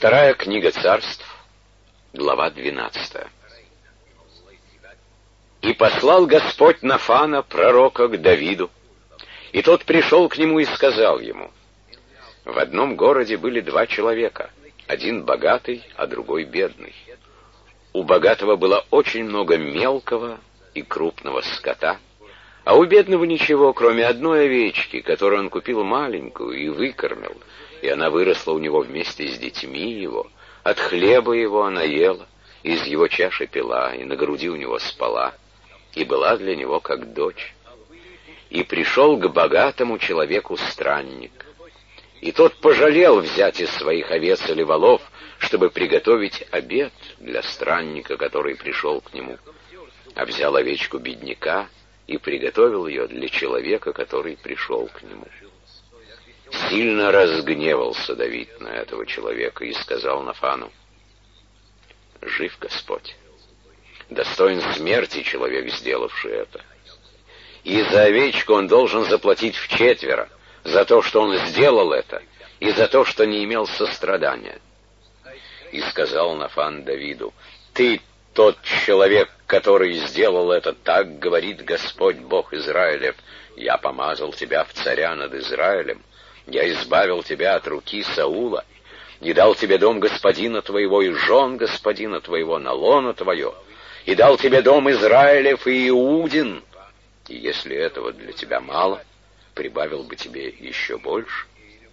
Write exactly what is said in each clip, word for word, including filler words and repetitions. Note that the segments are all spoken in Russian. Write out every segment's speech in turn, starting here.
Вторая книга Царств, глава двенадцатая. «И послал Господь Нафана, пророка, к Давиду, и тот пришел к нему и сказал ему: в одном городе были два человека, один богатый, а другой бедный. У богатого было очень много мелкого и крупного скота, а у бедного ничего, кроме одной овечки, которую он купил маленькую и выкормил, и она выросла у него вместе с детьми его. От хлеба его она ела, из его чаши пила, и на груди у него спала, и была для него как дочь. И пришел к богатому человеку странник, и тот пожалел взять из своих овец или волов, чтобы приготовить обед для странника, который пришел к нему, а взял овечку бедняка и приготовил ее для человека, который пришел к нему. Сильно разгневался Давид на этого человека и сказал Нафану: жив Господь, достоин смерти человек, сделавший это. И за овечку он должен заплатить вчетверо, за то, что он сделал это, и за то, что не имел сострадания. И сказал Нафан Давиду: ты тот человек, который сделал это, так говорит Господь Бог Израилев: я помазал тебя в царя над Израилем, я избавил тебя от руки Саула, и дал тебе дом господина твоего и жен господина твоего на лоно твое, и дал тебе дом Израилев и Иудин, и если этого для тебя мало, прибавил бы тебе еще больше.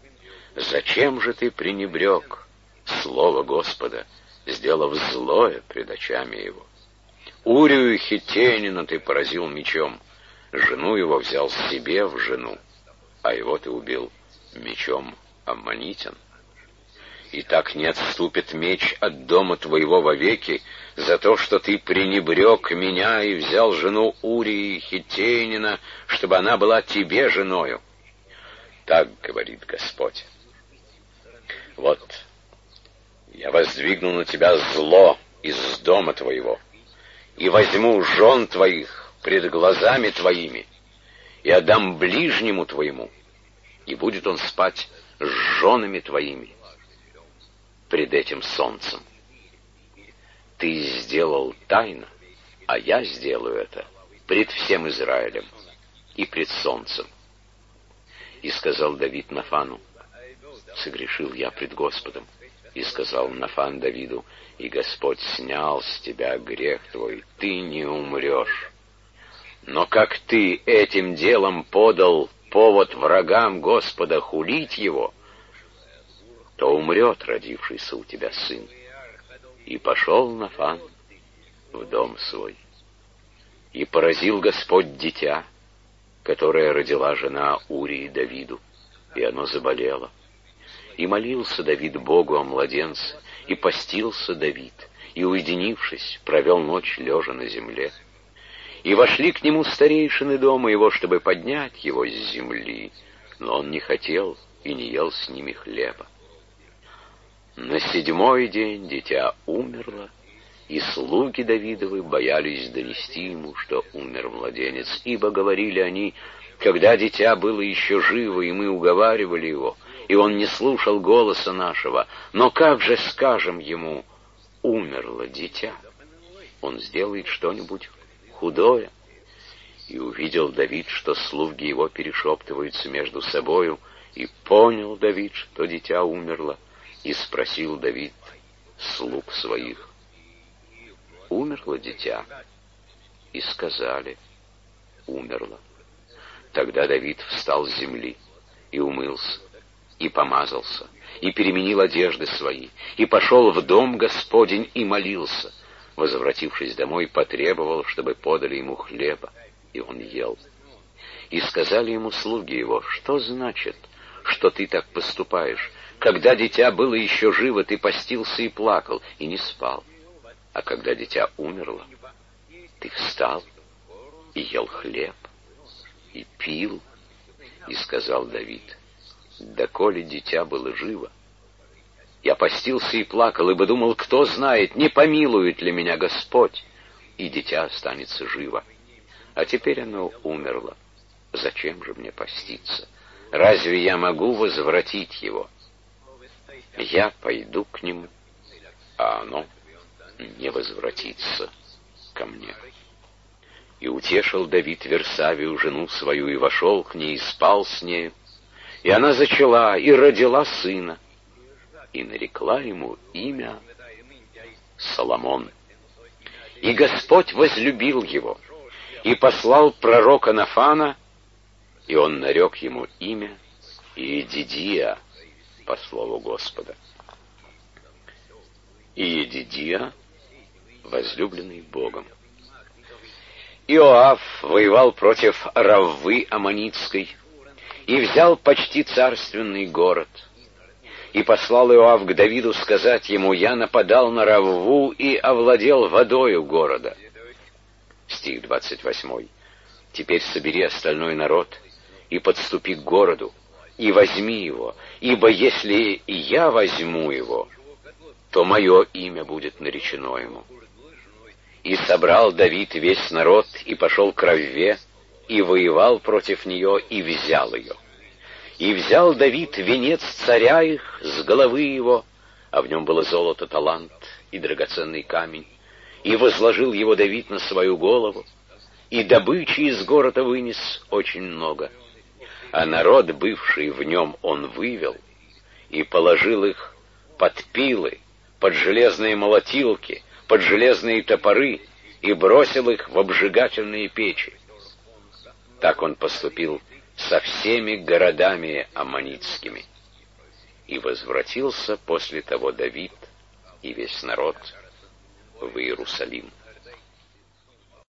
Зачем же ты пренебрег слово Господа, сделав злое пред очами его? Урию хиттеянина ты поразил мечом, жену его взял себе в жену, а его ты убил мечом аммонитян. И так не отступит меч от дома твоего вовеки за то, что ты пренебрег меня и взял жену Урии хиттеянина, чтобы она была тебе женою. Так говорит Господь: вот я воздвигну на тебя зло из дома твоего, и возьму жен твоих пред глазами твоими, и отдам ближнему твоему, и будет он спать с женами твоими пред этим солнцем. Ты сделал тайно, а я сделаю это пред всем Израилем и пред солнцем. И сказал Давид Нафану: согрешил я пред Господом. И сказал Нафан Давиду: и Господь снял с тебя грех твой, ты не умрешь. Но как ты этим делом подал повод врагам Господа хулить его, то умрет родившийся у тебя сын. И пошел Нафан в дом свой. И поразил Господь дитя, которое родила жена Урии Давиду, и оно заболело. И молился Давид Богу о младенце, и постился Давид, и, уединившись, провел ночь лежа на земле. И вошли к нему старейшины дома его, чтобы поднять его с земли, но он не хотел и не ел с ними хлеба. На седьмой день дитя умерло, и слуги Давидовы боялись донести ему, что умер младенец, ибо говорили они: когда дитя было еще живо, и мы уговаривали его, и он не слушал голоса нашего, но как же скажем ему: умерло дитя? Он сделает что-нибудь худое. И увидел Давид, что слуги его перешептываются между собою, и понял Давид, что дитя умерло, и спросил Давид слуг своих: умерло дитя? И сказали: умерло. Тогда Давид встал с земли, и умылся, и помазался, и переменил одежды свои, и пошел в дом Господень, и молился. Возвратившись домой, потребовал, чтобы подали ему хлеба, и он ел. И сказали ему слуги его: что значит, что ты так поступаешь? Когда дитя было еще живо, ты постился и плакал, и не спал. А когда дитя умерло, ты встал и ел хлеб, и пил. И сказал Давид: доколе дитя было живо, я постился и плакал, ибо думал, кто знает, не помилует ли меня Господь, и дитя останется живо. А теперь оно умерло. Зачем же мне поститься? Разве я могу возвратить его? я пойду к нему, а оно не возвратится ко мне. И утешил Давид Версавию, жену свою, и вошел к ней, и спал с нею. И она зачала, и родила сына, и нарекла ему имя Соломон. И Господь возлюбил его, и послал пророка Нафана, и он нарек ему имя Иедидия, по слову Господа. Иедидия, возлюбленный Богом. Иоав воевал против Раввы Аммонитской и взял почти царственный город. И послал Иоав к Давиду сказать ему: «Я нападал на Равву и овладел водою города». Стих двадцать восьмой. «Теперь собери остальной народ и подступи к городу, и возьми его, ибо если я возьму его, то мое имя будет наречено ему». И собрал Давид весь народ, и пошел к Равве, и воевал против нее, и взял ее. И взял Давид венец царя их с головы его, а в нем было золото, талант и драгоценный камень, и возложил его Давид на свою голову, и добычи из города вынес очень много. А народ, бывший в нем, он вывел, и положил их под пилы, под железные молотилки, под железные топоры, и бросил их в обжигательные печи. Так он поступил со всеми городами аммонитскими. И возвратился после того Давид и весь народ в Иерусалим.